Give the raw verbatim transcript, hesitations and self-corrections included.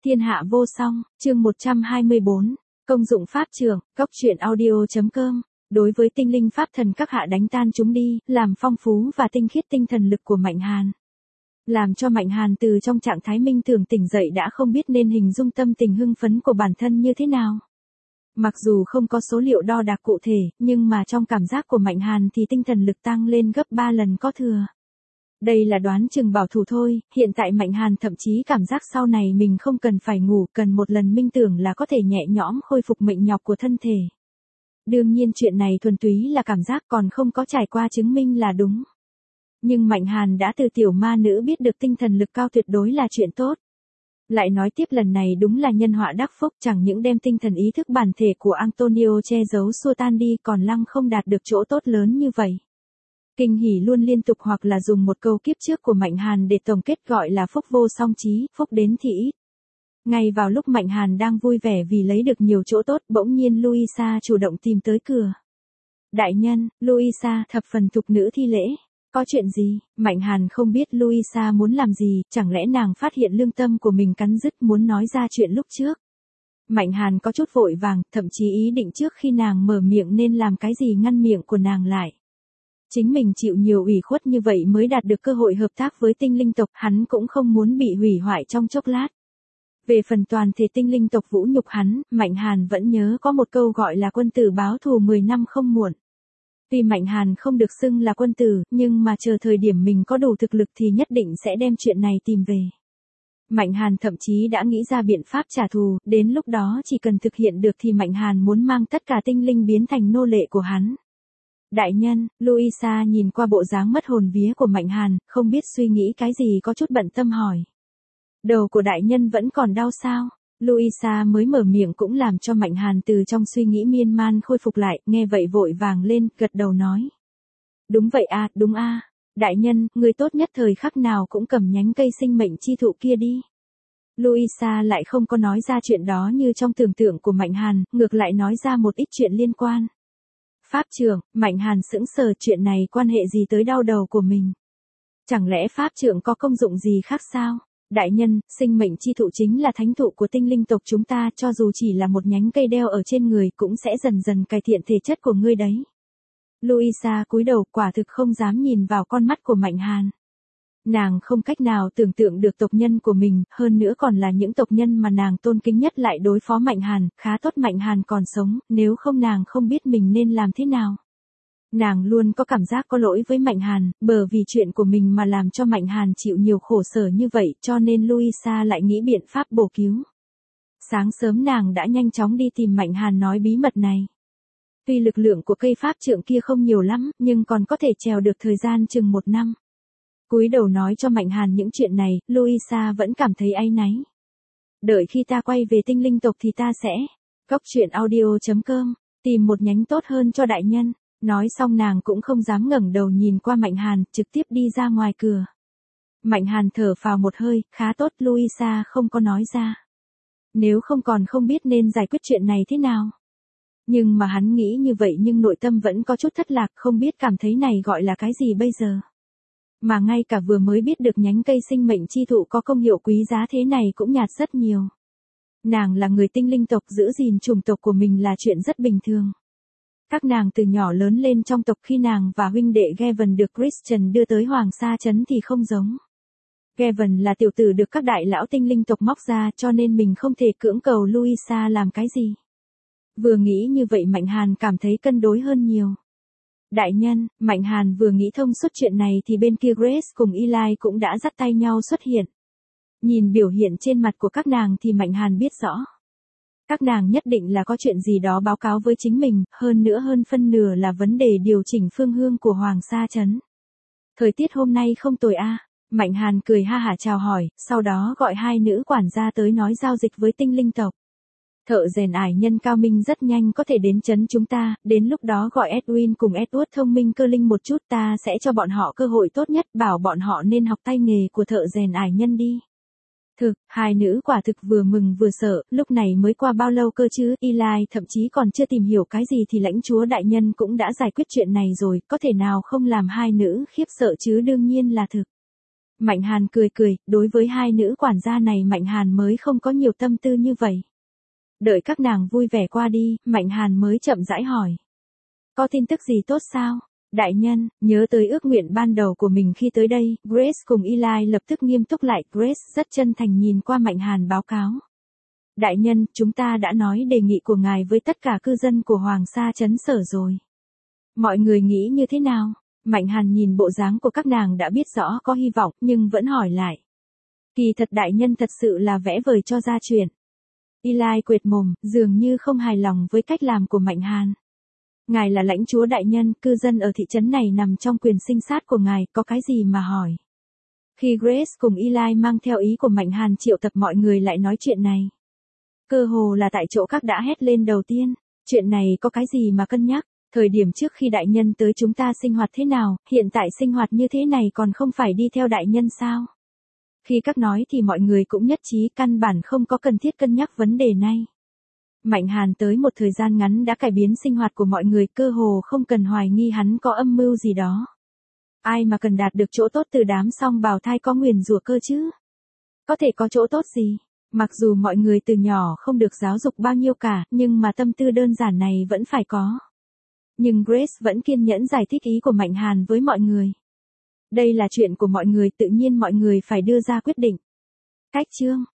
Thiên hạ vô song, chương một trăm hai mươi bốn, công dụng pháp trưởng, cốc truyện audio.com. Đối với tinh linh pháp thần các hạ đánh tan chúng đi, làm phong phú và tinh khiết tinh thần lực của Mạnh Hàn. Làm cho Mạnh Hàn từ trong trạng thái minh tưởng tỉnh dậy đã không biết nên hình dung tâm tình hưng phấn của bản thân như thế nào. Mặc dù không có số liệu đo đạc cụ thể, nhưng mà trong cảm giác của Mạnh Hàn thì tinh thần lực tăng lên gấp ba lần có thừa. Đây là đoán chừng bảo thủ thôi, hiện tại Mạnh Hàn thậm chí cảm giác sau này mình không cần phải ngủ, cần một lần minh tưởng là có thể nhẹ nhõm khôi phục mệnh nhọc của thân thể. Đương nhiên chuyện này thuần túy là cảm giác, còn không có trải qua chứng minh là đúng. Nhưng Mạnh Hàn đã từ tiểu ma nữ biết được tinh thần lực cao tuyệt đối là chuyện tốt. Lại nói tiếp lần này đúng là nhân họa đắc phúc, chẳng những đem tinh thần ý thức bản thể của Antonio che giấu xua tan đi, còn lăng không đạt được chỗ tốt lớn như vậy. Kinh hỉ luôn liên tục, hoặc là dùng một câu kiếp trước của Mạnh Hàn để tổng kết gọi là phúc vô song chí, phúc đến thì ít. Ngay vào lúc Mạnh Hàn đang vui vẻ vì lấy được nhiều chỗ tốt, bỗng nhiên Luisa chủ động tìm tới cửa. Đại nhân, Luisa thập phần thục nữ thi lễ. Có chuyện gì? Mạnh Hàn không biết Luisa muốn làm gì, chẳng lẽ nàng phát hiện lương tâm của mình cắn rứt muốn nói ra chuyện lúc trước. Mạnh Hàn có chút vội vàng, thậm chí ý định trước khi nàng mở miệng nên làm cái gì ngăn miệng của nàng lại. Chính mình chịu nhiều ủy khuất như vậy mới đạt được cơ hội hợp tác với tinh linh tộc, hắn cũng không muốn bị hủy hoại trong chốc lát. Về phần toàn thể tinh linh tộc vũ nhục hắn, Mạnh Hàn vẫn nhớ có một câu gọi là quân tử báo thù mười năm không muộn. Tuy Mạnh Hàn không được xưng là quân tử, nhưng mà chờ thời điểm mình có đủ thực lực thì nhất định sẽ đem chuyện này tìm về. Mạnh Hàn thậm chí đã nghĩ ra biện pháp trả thù, đến lúc đó chỉ cần thực hiện được thì Mạnh Hàn muốn mang tất cả tinh linh biến thành nô lệ của hắn. Đại nhân, Luisa nhìn qua bộ dáng mất hồn vía của Mạnh Hàn, không biết suy nghĩ cái gì có chút bận tâm hỏi. Đầu của đại nhân vẫn còn đau sao? Luisa mới mở miệng cũng làm cho Mạnh Hàn từ trong suy nghĩ miên man khôi phục lại, nghe vậy vội vàng lên, gật đầu nói. Đúng vậy à, đúng a. À. Đại nhân, người tốt nhất thời khắc nào cũng cầm nhánh cây sinh mệnh chi thụ kia đi. Luisa lại không có nói ra chuyện đó như trong tưởng tượng của Mạnh Hàn, ngược lại nói ra một ít chuyện liên quan. Pháp trưởng, Mạnh Hàn sững sờ, chuyện này quan hệ gì tới đau đầu của mình? Chẳng lẽ pháp trưởng có công dụng gì khác sao? Đại nhân, sinh mệnh chi thụ chính là thánh thụ của tinh linh tộc chúng ta, cho dù chỉ là một nhánh cây đeo ở trên người cũng sẽ dần dần cải thiện thể chất của ngươi đấy. Luisa cúi đầu, quả thực không dám nhìn vào con mắt của Mạnh Hàn. Nàng không cách nào tưởng tượng được tộc nhân của mình, hơn nữa còn là những tộc nhân mà nàng tôn kính nhất lại đối phó Mạnh Hàn, khá tốt Mạnh Hàn còn sống, nếu không nàng không biết mình nên làm thế nào. Nàng luôn có cảm giác có lỗi với Mạnh Hàn, bởi vì chuyện của mình mà làm cho Mạnh Hàn chịu nhiều khổ sở như vậy, cho nên Luisa lại nghĩ biện pháp bổ cứu. Sáng sớm nàng đã nhanh chóng đi tìm Mạnh Hàn nói bí mật này. Tuy lực lượng của cây pháp trượng kia không nhiều lắm, nhưng còn có thể trèo được thời gian chừng một năm. Cúi đầu nói cho Mạnh Hàn những chuyện này, Luisa vẫn cảm thấy áy náy. Đợi khi ta quay về tinh linh tộc thì ta sẽ, cốc truyện audio.com, tìm một nhánh tốt hơn cho đại nhân. Nói xong nàng cũng không dám ngẩng đầu nhìn qua Mạnh Hàn, trực tiếp đi ra ngoài cửa. Mạnh Hàn thở phào một hơi, khá tốt Luisa không có nói ra. Nếu không còn không biết nên giải quyết chuyện này thế nào. Nhưng mà hắn nghĩ như vậy nhưng nội tâm vẫn có chút thất lạc, không biết cảm thấy này gọi là cái gì bây giờ. Mà ngay cả vừa mới biết được nhánh cây sinh mệnh chi thụ có công hiệu quý giá thế này cũng nhạt rất nhiều. Nàng là người tinh linh tộc, giữ gìn chủng tộc của mình là chuyện rất bình thường. Các nàng từ nhỏ lớn lên trong tộc, khi nàng và huynh đệ Gavin được Christian đưa tới Hoàng Sa Trấn thì không giống. Gavin là tiểu tử được các đại lão tinh linh tộc móc ra, cho nên mình không thể cưỡng cầu Luisa làm cái gì. Vừa nghĩ như vậy Mạnh Hàn cảm thấy cân đối hơn nhiều. Đại nhân, Mạnh Hàn vừa nghĩ thông suốt chuyện này thì bên kia Grace cùng Eli cũng đã dắt tay nhau xuất hiện. Nhìn biểu hiện trên mặt của các nàng thì Mạnh Hàn biết rõ. Các nàng nhất định là có chuyện gì đó báo cáo với chính mình, hơn nữa hơn phân nửa là vấn đề điều chỉnh phương hướng của Hoàng Sa Trấn. Thời tiết hôm nay không tồi a. À. Mạnh Hàn cười ha hả chào hỏi, sau đó gọi hai nữ quản gia tới nói giao dịch với tinh linh tộc. Thợ rèn ải nhân cao minh rất nhanh có thể đến trấn chúng ta, đến lúc đó gọi Edwin cùng Edward thông minh cơ linh một chút, ta sẽ cho bọn họ cơ hội tốt nhất, bảo bọn họ nên học tay nghề của thợ rèn ải nhân đi. Thực, hai nữ quả thực vừa mừng vừa sợ, lúc này mới qua bao lâu cơ chứ, Eli thậm chí còn chưa tìm hiểu cái gì thì lãnh chúa đại nhân cũng đã giải quyết chuyện này rồi, có thể nào không làm hai nữ khiếp sợ chứ, đương nhiên là thực. Mạnh Hàn cười cười, đối với hai nữ quản gia này Mạnh Hàn mới không có nhiều tâm tư như vậy. Đợi các nàng vui vẻ qua đi, Mạnh Hàn mới chậm rãi hỏi. Có tin tức gì tốt sao? Đại nhân, nhớ tới ước nguyện ban đầu của mình khi tới đây, Grace cùng Eli lập tức nghiêm túc lại. Grace rất chân thành nhìn qua Mạnh Hàn báo cáo. Đại nhân, chúng ta đã nói đề nghị của ngài với tất cả cư dân của Hoàng Sa Trấn Sở rồi. Mọi người nghĩ như thế nào? Mạnh Hàn nhìn bộ dáng của các nàng đã biết rõ có hy vọng, nhưng vẫn hỏi lại. Kỳ thật đại nhân thật sự là vẽ vời cho ra chuyện. Eli quệt mồm, dường như không hài lòng với cách làm của Mạnh Hàn. Ngài là lãnh chúa đại nhân, cư dân ở thị trấn này nằm trong quyền sinh sát của ngài, có cái gì mà hỏi. Khi Grace cùng Eli mang theo ý của Mạnh Hàn triệu tập mọi người lại nói chuyện này. Cơ hồ là tại chỗ các đã hét lên đầu tiên, chuyện này có cái gì mà cân nhắc, thời điểm trước khi đại nhân tới chúng ta sinh hoạt thế nào, hiện tại sinh hoạt như thế này còn không phải đi theo đại nhân sao? Khi các nói thì mọi người cũng nhất trí căn bản không có cần thiết cân nhắc vấn đề này. Mạnh Hàn tới một thời gian ngắn đã cải biến sinh hoạt của mọi người, cơ hồ không cần hoài nghi hắn có âm mưu gì đó. Ai mà cần đạt được chỗ tốt từ đám song bào thai có nguyền rủa cơ chứ? Có thể có chỗ tốt gì? Mặc dù mọi người từ nhỏ không được giáo dục bao nhiêu cả, nhưng mà tâm tư đơn giản này vẫn phải có. Nhưng Grace vẫn kiên nhẫn giải thích ý của Mạnh Hàn với mọi người. Đây là chuyện của mọi người, tự nhiên mọi người phải đưa ra quyết định. Cách chương